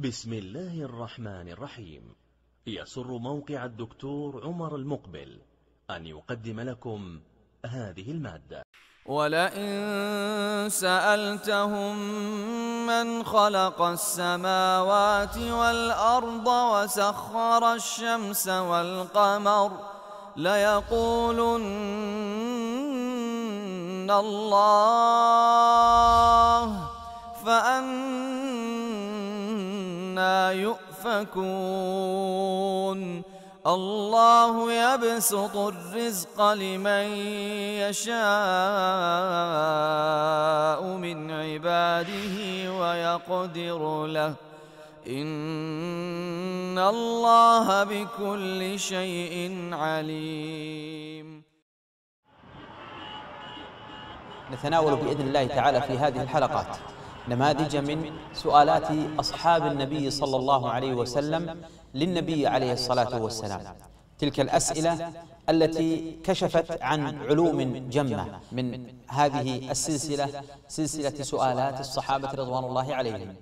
بسم الله الرحمن الرحيم. يسر موقع الدكتور عمر المقبل أن يقدم لكم هذه المادة. ولئن سألتهم من خلق السماوات والأرض وسخر الشمس والقمر ليقولن الله فأنى يؤفكون. الله يبسط الرزق لمن يشاء من عباده ويقدر له إن الله بكل شيء عليم. نتناول بإذن الله تعالى في هذه الحلقات نماذج من سؤالات أصحاب النبي صلى الله عليه وسلم للنبي عليه الصلاة والسلام، تلك الأسئلة التي كشفت عن علوم جمة من هذه السلسلة، سلسلة سؤالات الصحابة رضوان الله عليهم.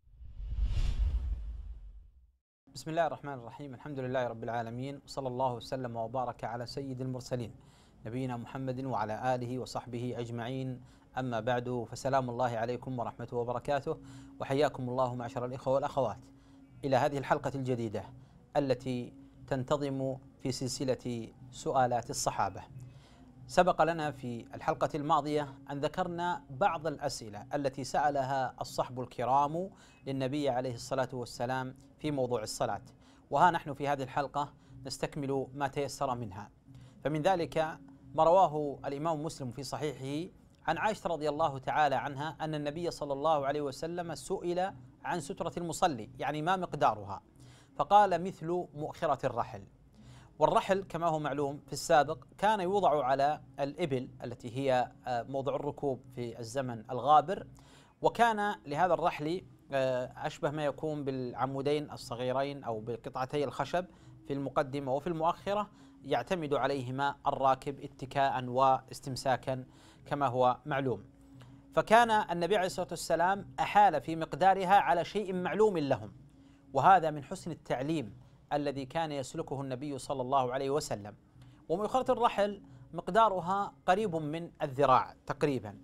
بسم الله الرحمن الرحيم، الحمد لله رب العالمين، وصلى الله وسلم وبارك على سيد المرسلين نبينا محمد وعلى آله وصحبه أجمعين. أما بعد، فسلام الله عليكم ورحمته وبركاته، وحياكم الله معشر الإخوة والأخوات إلى هذه الحلقة الجديدة التي تنتظم في سلسلة سؤالات الصحابة. سبق لنا في الحلقة الماضية أن ذكرنا بعض الأسئلة التي سألها الصحب الكرام للنبي عليه الصلاة والسلام في موضوع الصلاة، وها نحن في هذه الحلقة نستكمل ما تيسر منها. فمن ذلك ما رواه الإمام مسلم في صحيحه عن عائشة رضي الله تعالى عنها أن النبي صلى الله عليه وسلم سئل عن سترة المصلي، يعني ما مقدارها، فقال مثل مؤخرة الرحل. والرحل كما هو معلوم في السابق كان يوضع على الإبل التي هي موضع الركوب في الزمن الغابر، وكان لهذا الرحل أشبه ما يكون بالعمودين الصغيرين أو بقطعتي الخشب في المقدمة وفي المؤخرة، يعتمد عليهما الراكب اتكاء واستمساكا كما هو معلوم. فكان النبي عليه الصلاة والسلام أحال في مقدارها على شيء معلوم لهم، وهذا من حسن التعليم الذي كان يسلكه النبي صلى الله عليه وسلم. ومؤخرة الرحل مقدارها قريب من الذراع تقريبا،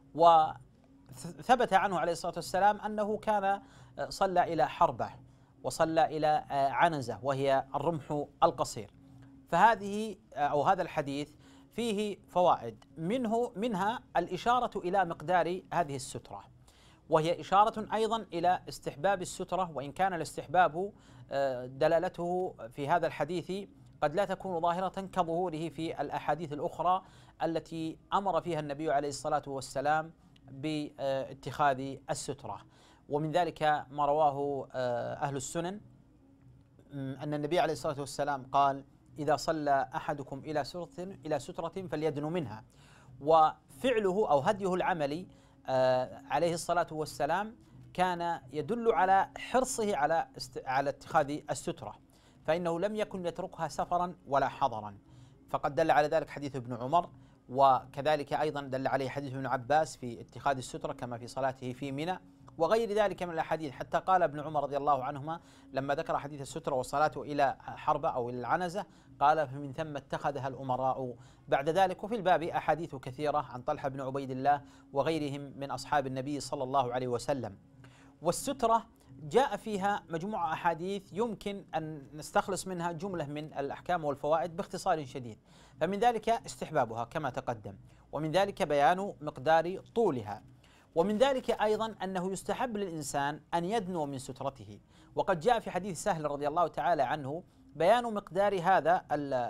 وثبت عنه عليه الصلاة والسلام أنه كان صلى إلى حربة وصلى إلى عنزة وهي الرمح القصير. فهذه أو هذا الحديث فيه فوائد، منها الإشارة إلى مقدار هذه السترة، وهي إشارة أيضا إلى استحباب السترة، وإن كان الاستحباب دلالته في هذا الحديث قد لا تكون ظاهرة كظهوره في الأحاديث الأخرى التي أمر فيها النبي عليه الصلاة والسلام باتخاذ السترة. ومن ذلك ما رواه أهل السنن أن النبي عليه الصلاة والسلام قال: إذا صلى أحدكم إلى سترة فليدن منها. وفعله أو هديه العملي عليه الصلاة والسلام كان يدل على حرصه على اتخاذ السترة، فإنه لم يكن يتركها سفرا ولا حضرا، فقد دل على ذلك حديث ابن عمر، وكذلك أيضا دل عليه حديث ابن عباس في اتخاذ السترة كما في صلاته في منى وغير ذلك من الأحاديث. حتى قال ابن عمر رضي الله عنهما لما ذكر حديث السترة والصلاة إلى حربة أو إلى العنزة قال: فمن ثم اتخذها الأمراء بعد ذلك. وفي الباب أحاديث كثيرة عن طلحة بن عبيد الله وغيرهم من أصحاب النبي صلى الله عليه وسلم. والسترة جاء فيها مجموعة أحاديث يمكن أن نستخلص منها جملة من الأحكام والفوائد باختصار شديد. فمن ذلك استحبابها كما تقدم، ومن ذلك بيان مقدار طولها، ومن ذلك أيضا أنه يستحب للإنسان أن يدنو من سترته. وقد جاء في حديث سهل رضي الله تعالى عنه بيان مقدار هذا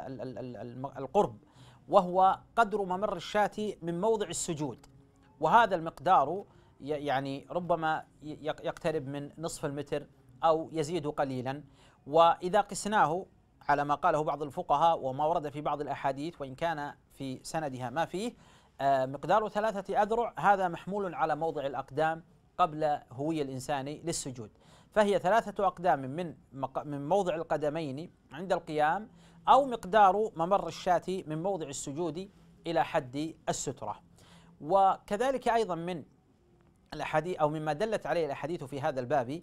القرب، وهو قدر ممر الشاة من موضع السجود، وهذا المقدار يعني ربما يقترب من نصف المتر أو يزيد قليلا. وإذا قسناه على ما قاله بعض الفقهاء وما ورد في بعض الأحاديث وإن كان في سندها ما فيه، مقدار 3 أذرع، هذا محمول على موضع الأقدام قبل هوي الإنسان للسجود، فهي 3 أقدام من موضع القدمين عند القيام، أو مقدار ممر الشاة من موضع السجود إلى حد السترة. وكذلك أيضا من الأحاديث أو مما دلت عليه الأحاديث في هذا الباب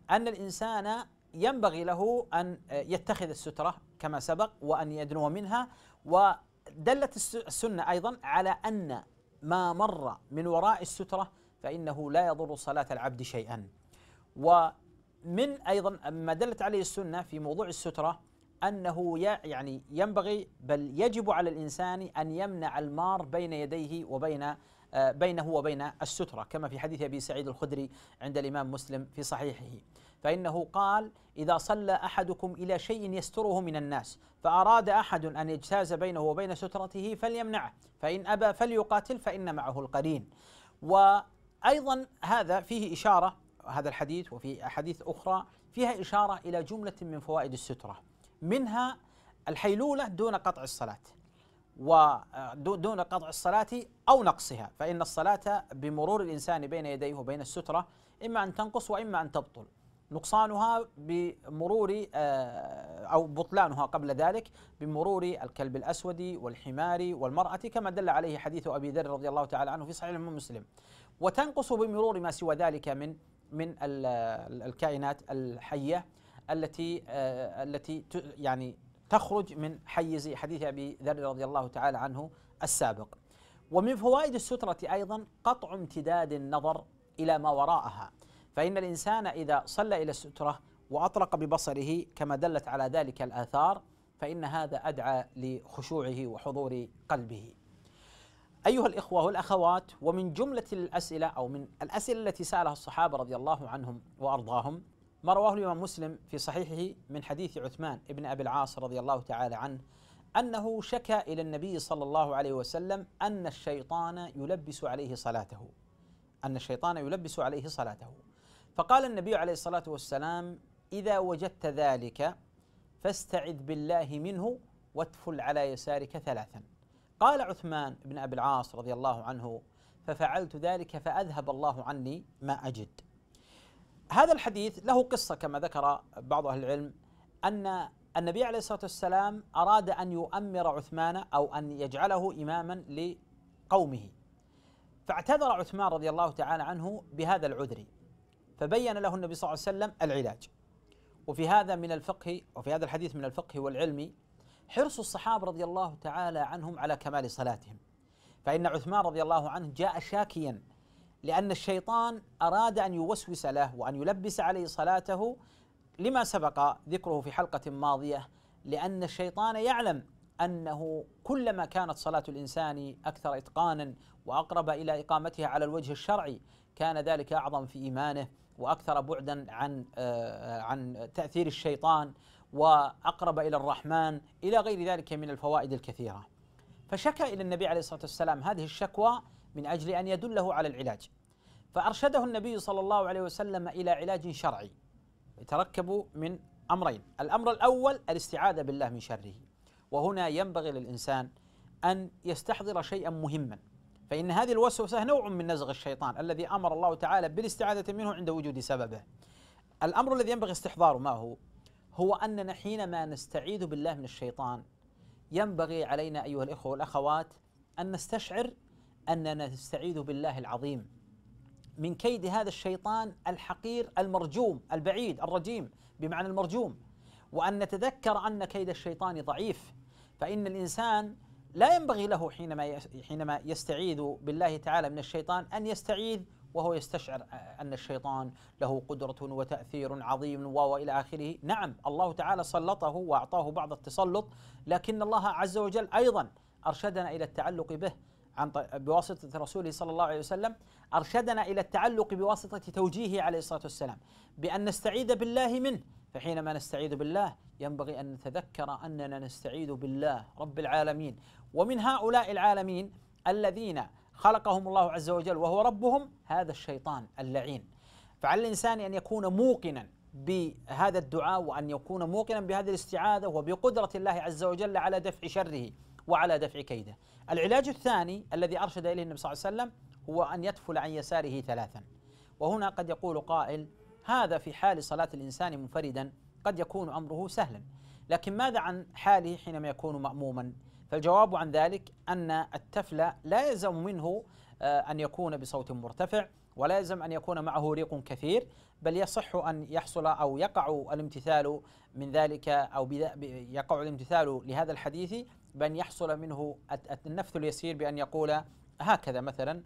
أن الإنسان ينبغي له أن يتخذ السترة كما سبق وأن يدنو منها. ودلت السنة أيضا على أن ما مر من وراء السترة فإنه لا يضر صلاة العبد شيئا. ومن أيضا ما دلت عليه السنة في موضوع السترة أنه يعني ينبغي بل يجب على الإنسان أن يمنع المار بين يديه وبين بينه وبين السترة، كما في حديث أبي سعيد الخدري عند الإمام مسلم في صحيحه، فإنه قال: إذا صلى أحدكم إلى شيء يستره من الناس فأراد أحد أن يجتاز بينه وبين سترته فليمنعه، فإن أبى فليقاتل فإن معه القرين. وأيضا هذا فيه إشارة، هذا الحديث وفي أحاديث أخرى فيها إشارة إلى جملة من فوائد السترة، منها الحيلولة دون قطع الصلاة، ودون قطع الصلاة أو نقصها، فإن الصلاة بمرور الإنسان بين يديه وبين السترة إما أن تنقص وإما أن تبطل، نقصانها بمرور أو بطلانها قبل ذلك بمرور الكلب الأسود والحمار والمرأة، كما دل عليه حديث أبي ذر رضي الله تعالى عنه في صحيح الإمام مسلم، وتنقص بمرور ما سوى ذلك من الكائنات الحية التي يعني تخرج من حيز حديث أبي ذر رضي الله تعالى عنه السابق. ومن فوائد السترة أيضا قطع امتداد النظر إلى ما وراءها، فإن الإنسان إذا صلى إلى السترة وأطرق ببصره كما دلت على ذلك الآثار فإن هذا أدعى لخشوعه وحضور قلبه. أيها الإخوة والأخوات، ومن جملة الأسئلة أو من الأسئلة التي سألها الصحابة رضي الله عنهم وأرضاهم ما رواه الإمام مسلم في صحيحه من حديث عثمان بن أبي العاص رضي الله تعالى عنه أنه شكى إلى النبي صلى الله عليه وسلم أن الشيطان يلبس عليه صلاته، فقال النبي عليه الصلاة والسلام: إذا وجدت ذلك فاستعذ بالله منه واتفل على يسارك ثلاثا. قال عثمان بن أبي العاص رضي الله عنه: ففعلت ذلك فأذهب الله عني ما أجد. هذا الحديث له قصة كما ذكر بعض أهل العلم، أن النبي عليه الصلاة والسلام أراد أن يؤمر عثمان أو أن يجعله إماما لقومه، فاعتذر عثمان رضي الله تعالى عنه بهذا العذر، فبين له النبي صلى الله عليه وسلم العلاج. وفي هذا من الفقه، وفي هذا الحديث من الفقه والعلم حرص الصحابة رضي الله تعالى عنهم على كمال صلاتهم، فإن عثمان رضي الله عنه جاء شاكيا لأن الشيطان أراد أن يوسوس له وأن يلبس عليه صلاته لما سبق ذكره في حلقة ماضية، لأن الشيطان يعلم أنه كلما كانت صلاة الإنسان أكثر إتقانا وأقرب إلى إقامتها على الوجه الشرعي كان ذلك أعظم في إيمانه وأكثر بعدا عن تأثير الشيطان وأقرب إلى الرحمن إلى غير ذلك من الفوائد الكثيرة. فشكى إلى النبي عليه الصلاة والسلام هذه الشكوى من أجل أن يدله على العلاج، فأرشده النبي صلى الله عليه وسلم إلى علاج شرعي يتركب من أمرين: الأمر الأول الاستعاذة بالله من شره، وهنا ينبغي للإنسان أن يستحضر شيئا مهما، فإن هذه الوسوسة نوع من نزغ الشيطان الذي أمر الله تعالى بالاستعاذة منه عند وجود سببه. الأمر الذي ينبغي استحضاره ما هو أننا حينما نستعيذ بالله من الشيطان ينبغي علينا أيها الإخوة والأخوات أن نستشعر أننا نستعيذ بالله العظيم من كيد هذا الشيطان الحقير المرجوم البعيد الرجيم بمعنى المرجوم، وأن نتذكر أن كيد الشيطان ضعيف، فإن الإنسان لا ينبغي له حينما يستعيذ بالله تعالى من الشيطان أن يستعيذ وهو يستشعر أن الشيطان له قدرة وتأثير عظيم وإلى آخره. نعم، الله تعالى سلطه وأعطاه بعض التسلط، لكن الله عز وجل أيضا أرشدنا إلى التعلق به بواسطة رسوله صلى الله عليه وسلم، أرشدنا إلى التعلق بواسطة توجيهه عليه الصلاة والسلام بأن نستعيذ بالله منه. فحينما نستعيذ بالله ينبغي أن نتذكر أننا نستعيذ بالله رب العالمين، ومن هؤلاء العالمين الذين خلقهم الله عز وجل وهو ربهم هذا الشيطان اللعين. فعلى الإنسان أن يكون موقنا بهذا الدعاء وأن يكون موقنا بهذه الاستعاذة وبقدرة الله عز وجل على دفع شره وعلى دفع كيده. العلاج الثاني الذي أرشد إليه النبي صلى الله عليه وسلم هو أن يتفل عن يساره ثلاثا. وهنا قد يقول قائل: هذا في حال صلاة الإنسان منفردا قد يكون أمره سهلا، لكن ماذا عن حاله حينما يكون مأموما؟ فالجواب عن ذلك أن التفل لا يلزم منه أن يكون بصوت مرتفع، ولا يلزم أن يكون معه ريق كثير، بل يصح أن يحصل أو يقع الامتثال من ذلك، أو يقع الامتثال لهذا الحديث بأن يحصل منه النفث اليسير، بأن يقول هكذا مثلا.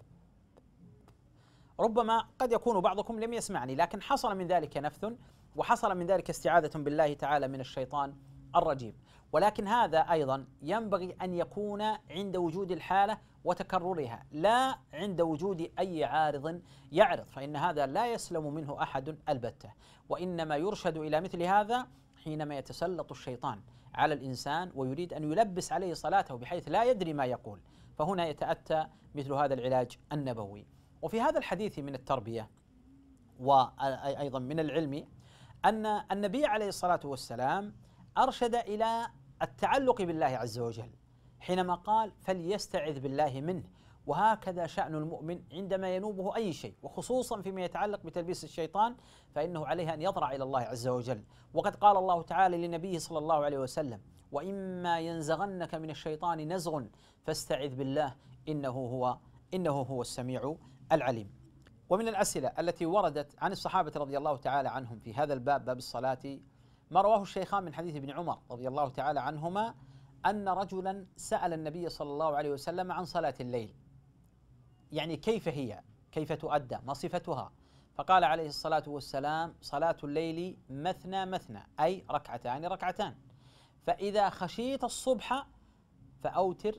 ربما قد يكون بعضكم لم يسمعني، لكن حصل من ذلك نفث، وحصل من ذلك استعاذة بالله تعالى من الشيطان الرجيم. ولكن هذا أيضا ينبغي أن يكون عند وجود الحالة وتكررها، لا عند وجود أي عارض يعرض، فإن هذا لا يسلم منه أحد البتة. وإنما يرشد إلى مثل هذا حينما يتسلط الشيطان على الإنسان ويريد أن يلبس عليه صلاته بحيث لا يدري ما يقول، فهنا يتأتى مثل هذا العلاج النبوي. وفي هذا الحديث من التربية وأيضا من العلم أن النبي عليه الصلاة والسلام أرشد إلى التعلق بالله عز وجل حينما قال فليستعذ بالله منه. وهكذا شأن المؤمن عندما ينوبه أي شيء، وخصوصا فيما يتعلق بتلبيس الشيطان، فإنه عليه أن يضرع إلى الله عز وجل. وقد قال الله تعالى لنبيه صلى الله عليه وسلم: وإما ينزغنك من الشيطان نزغ فاستعذ بالله إنه هو السميع العليم. ومن الأسئلة التي وردت عن الصحابة رضي الله تعالى عنهم في هذا الباب، باب الصلاة، ما رواه الشيخان من حديث ابن عمر رضي الله تعالى عنهما أن رجلا سأل النبي صلى الله عليه وسلم عن صلاة الليل، يعني كيف هي، كيف تؤدى، ما صفتها؟ فقال عليه الصلاة والسلام: صلاة الليل مثنى مثنى، أي ركعتان ركعتان، فإذا خشيت الصبح فأوتر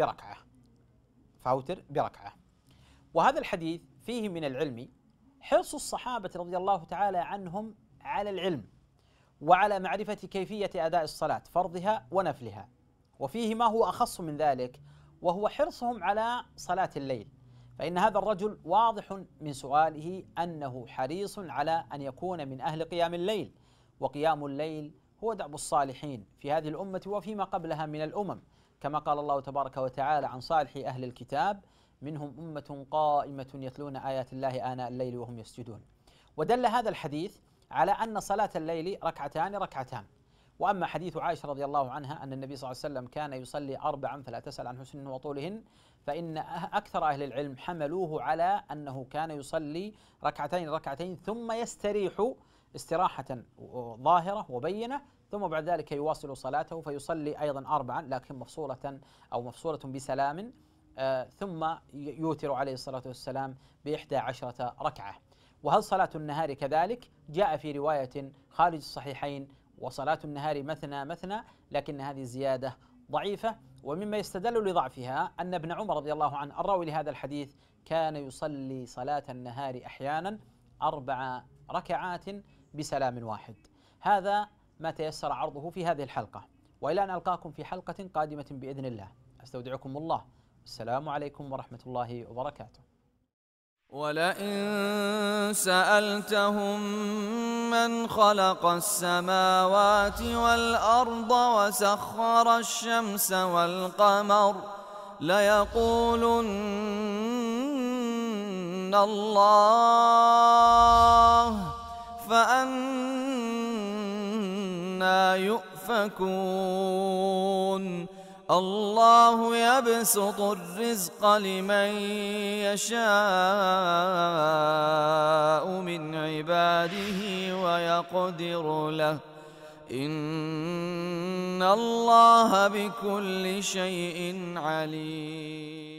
بركعة. وهذا الحديث فيه من العلم حرص الصحابة رضي الله تعالى عنهم على العلم وعلى معرفة كيفية أداء الصلاة، فرضها ونفلها. وفيه ما هو أخص من ذلك، وهو حرصهم على صلاة الليل. فإن هذا الرجل واضح من سؤاله أنه حريص على أن يكون من أهل قيام الليل، وقيام الليل هو دأب الصالحين في هذه الأمة وفيما قبلها من الأمم، كما قال الله تبارك وتعالى عن صالح أهل الكتاب: منهم أمة قائمة يتلون آيات الله آناء الليل وهم يسجدون. ودل هذا الحديث على أن صلاة الليل ركعتان ركعتان. وأما حديث عائشة رضي الله عنها أن النبي صلى الله عليه وسلم كان يصلي 4 فلا تسأل عن حسنهن وطولهن، فإن أكثر أهل العلم حملوه على أنه كان يصلي ركعتين ركعتين ثم يستريح استراحة ظاهرة وبينة، ثم بعد ذلك يواصل صلاته فيصلي أيضا 4 لكن مفصولة بسلام، ثم يوتر عليه الصلاة والسلام ب11 ركعة. وهل صلاة النهار كذلك؟ جاء في رواية خارج الصحيحين: وصلاة النهار مثنى مثنى، لكن هذه زيادة ضعيفة. ومما يستدل لضعفها أن ابن عمر رضي الله عنه الراوي لهذا الحديث كان يصلي صلاة النهار أحيانا 4 ركعات بسلام واحد. هذا ما تيسر عرضه في هذه الحلقة، وإلى أن ألقاكم في حلقة قادمة بإذن الله، أستودعكم الله. السلام عليكم ورحمة الله وبركاته. ولئن سألتهم من خلق السماوات والأرض وسخر الشمس والقمر ليقولن الله، فأنى يؤفكون. الله يبسط الرزق لمن يشاء من عباده ويقدر له، إن الله بكل شيء عليم.